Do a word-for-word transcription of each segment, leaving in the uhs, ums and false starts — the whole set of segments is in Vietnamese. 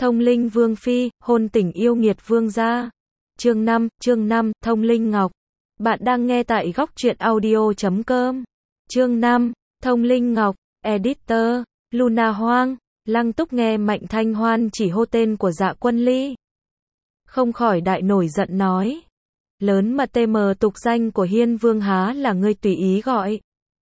Thông linh vương phi, hôn tình yêu nghiệt vương gia. Chương năm, chương năm, Thông linh ngọc. Bạn đang nghe tại góc truyện audio chấm com. Chương năm, Thông linh ngọc, editor, Luna Hoang. Lăng Túc nghe Mạnh Thanh Hoan chỉ hô tên của Dạ Quân Ly, không khỏi đại nổi giận nói. Lớn mà tê mờ tục danh của Hiên Vương há là ngươi tùy ý gọi.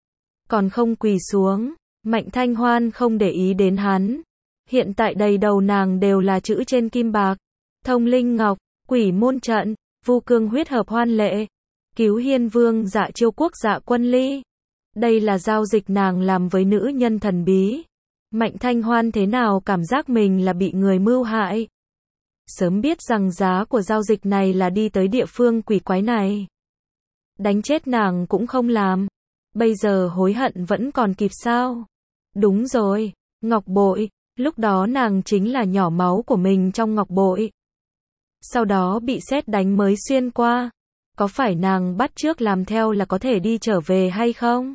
Còn không quỳ xuống. Mạnh Thanh Hoan không để ý đến hắn. Hiện tại đầy đầu nàng đều là chữ trên kim bạc. Thông linh ngọc, quỷ môn trận, vu cương huyết hợp hoan lệ, cứu Hiên Vương Dạ Chiêu Quốc Dạ Quân Ly. Đây là giao dịch nàng làm với nữ nhân thần bí. Mạnh Thanh Hoan thế nào cảm giác mình là bị người mưu hại. Sớm biết rằng giá của giao dịch này là đi tới địa phương quỷ quái này, đánh chết nàng cũng không làm. Bây giờ hối hận vẫn còn kịp sao? Đúng rồi, ngọc bội. Lúc đó nàng chính là nhỏ máu của mình trong ngọc bội. Sau đó bị sét đánh mới xuyên qua. Có phải nàng bắt chước làm theo là có thể đi trở về hay không?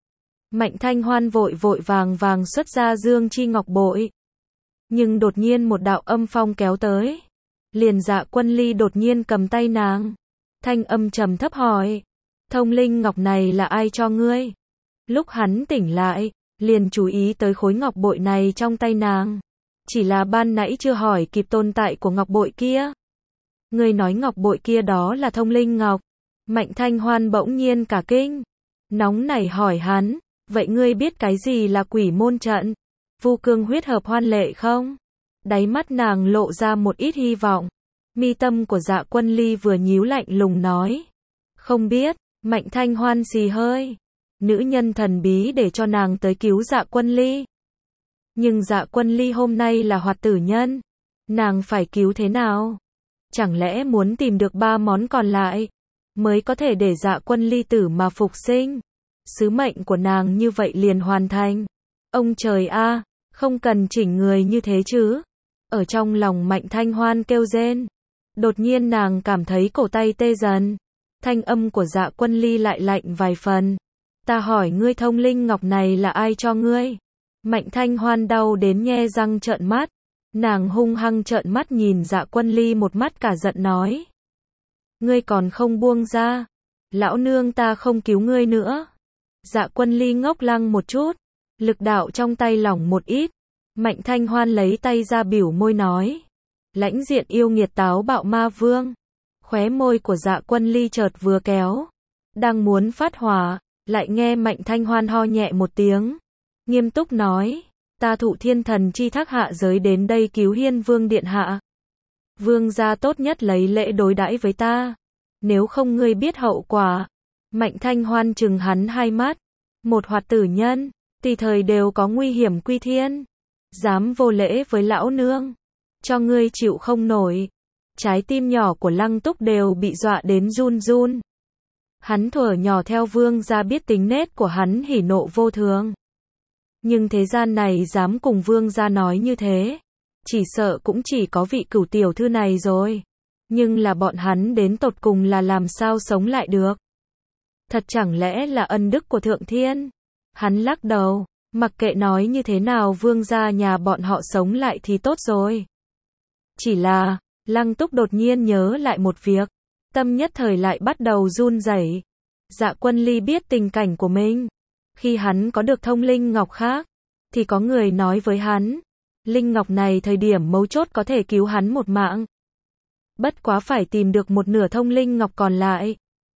Mạnh Thanh Hoan vội vội vàng vàng xuất ra dương chi ngọc bội. Nhưng đột nhiên một đạo âm phong kéo tới. Liền Dạ Quân Ly đột nhiên cầm tay nàng. Thanh âm trầm thấp hỏi. Thông linh ngọc này là ai cho ngươi? Lúc hắn tỉnh lại, liền chú ý tới khối ngọc bội này trong tay nàng. Chỉ là ban nãy chưa hỏi kịp tồn tại của ngọc bội kia. Ngươi nói ngọc bội kia đó là thông linh ngọc. Mạnh Thanh Hoan bỗng nhiên cả kinh. Nóng nảy hỏi hắn. Vậy ngươi biết cái gì là quỷ môn trận, vu cương huyết hợp hoan lệ không? Đáy mắt nàng lộ ra một ít hy vọng. Mi tâm của Dạ Quân Ly vừa nhíu lạnh lùng nói. Không biết. Mạnh Thanh Hoan xì hơi. Nữ nhân thần bí để cho nàng tới cứu Dạ Quân Ly. Nhưng Dạ Quân Ly hôm nay là hoạt tử nhân. Nàng phải cứu thế nào? Chẳng lẽ muốn tìm được ba món còn lại mới có thể để Dạ Quân Ly tử mà phục sinh? Sứ mệnh của nàng như vậy liền hoàn thành. Ông trời a, không cần chỉnh người như thế chứ. Ở trong lòng Mạnh Thanh Hoan kêu rên. Đột nhiên nàng cảm thấy cổ tay tê dần. Thanh âm của Dạ Quân Ly lại lạnh vài phần. Ta hỏi ngươi thông linh ngọc này là ai cho ngươi? Mạnh Thanh Hoan đau đến nhe răng trợn mắt. Nàng hung hăng trợn mắt nhìn Dạ Quân Ly một mắt cả giận nói. Ngươi còn không buông ra. Lão nương ta không cứu ngươi nữa. Dạ Quân Ly ngốc lăng một chút. Lực đạo trong tay lỏng một ít. Mạnh Thanh Hoan lấy tay ra biểu môi nói. Lãnh diện yêu nghiệt táo bạo ma vương. Khóe môi của Dạ Quân Ly chợt vừa kéo. Đang muốn phát hỏa. Lại nghe Mạnh Thanh Hoan ho nhẹ một tiếng. Nghiêm túc nói. Ta thụ thiên thần chi thác hạ giới đến đây cứu Hiên Vương điện hạ. Vương gia tốt nhất lấy lễ đối đãi với ta. Nếu không ngươi biết hậu quả. Mạnh Thanh Hoan trừng hắn hai mắt. Một hoạt tử nhân, tùy thời đều có nguy hiểm quy thiên. Dám vô lễ với lão nương. Cho ngươi chịu không nổi. Trái tim nhỏ của Lăng Túc đều bị dọa đến run run. Hắn thuở nhỏ theo vương gia biết tính nết của hắn hỉ nộ vô thường. Nhưng thế gian này dám cùng vương gia nói như thế. Chỉ sợ cũng chỉ có vị cửu tiểu thư này rồi. Nhưng là bọn hắn đến tột cùng là làm sao sống lại được. Thật chẳng lẽ là ân đức của Thượng Thiên? Hắn lắc đầu, mặc kệ nói như thế nào vương gia nhà bọn họ sống lại thì tốt rồi. Chỉ là, Lăng Túc đột nhiên nhớ lại một việc, tâm nhất thời lại bắt đầu run rẩy. Dạ Quân Ly biết tình cảnh của mình. Khi hắn có được thông linh ngọc khác, thì có người nói với hắn, linh ngọc này thời điểm mấu chốt có thể cứu hắn một mạng. Bất quá phải tìm được một nửa thông linh ngọc còn lại.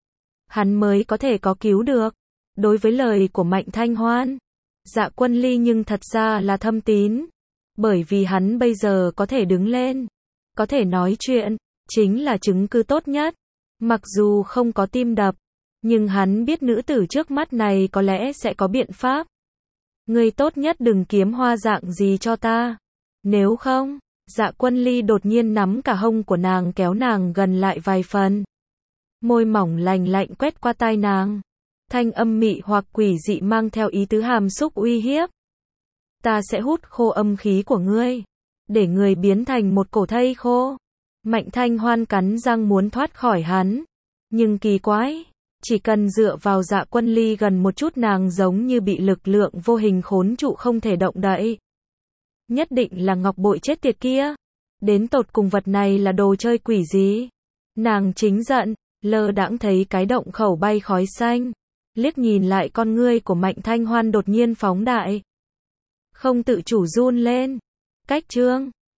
Hắn mới có thể có cứu được. Đối với lời của Mạnh Thanh Hoan, Dạ Quân Ly nhưng thật ra là thâm tín. Bởi vì hắn bây giờ có thể đứng lên, có thể nói chuyện, chính là chứng cứ tốt nhất. Mặc dù không có tim đập, nhưng hắn biết nữ tử trước mắt này có lẽ sẽ có biện pháp. Ngươi tốt nhất đừng kiếm hoa dạng gì cho ta. Nếu không, Dạ Quân Ly đột nhiên nắm cả hông của nàng kéo nàng gần lại vài phần. Môi mỏng lành lạnh quét qua tai nàng. Thanh âm mị hoặc quỷ dị mang theo ý tứ hàm xúc uy hiếp. Ta sẽ hút khô âm khí của ngươi. Để người biến thành một cổ thây khô. Mạnh Thanh Hoan cắn răng muốn thoát khỏi hắn. Nhưng kỳ quái. Chỉ cần dựa vào Dạ Quân Ly gần một chút nàng giống như bị lực lượng vô hình khốn trụ không thể động đậy. Nhất định là ngọc bội chết tiệt kia. Đến tột cùng vật này là đồ chơi quỷ gì? Nàng chính giận, lơ đãng thấy cái động khẩu bay khói xanh. Liếc nhìn lại con ngươi của Mạnh Thanh Hoan đột nhiên phóng đại. Không tự chủ run lên. Cách chương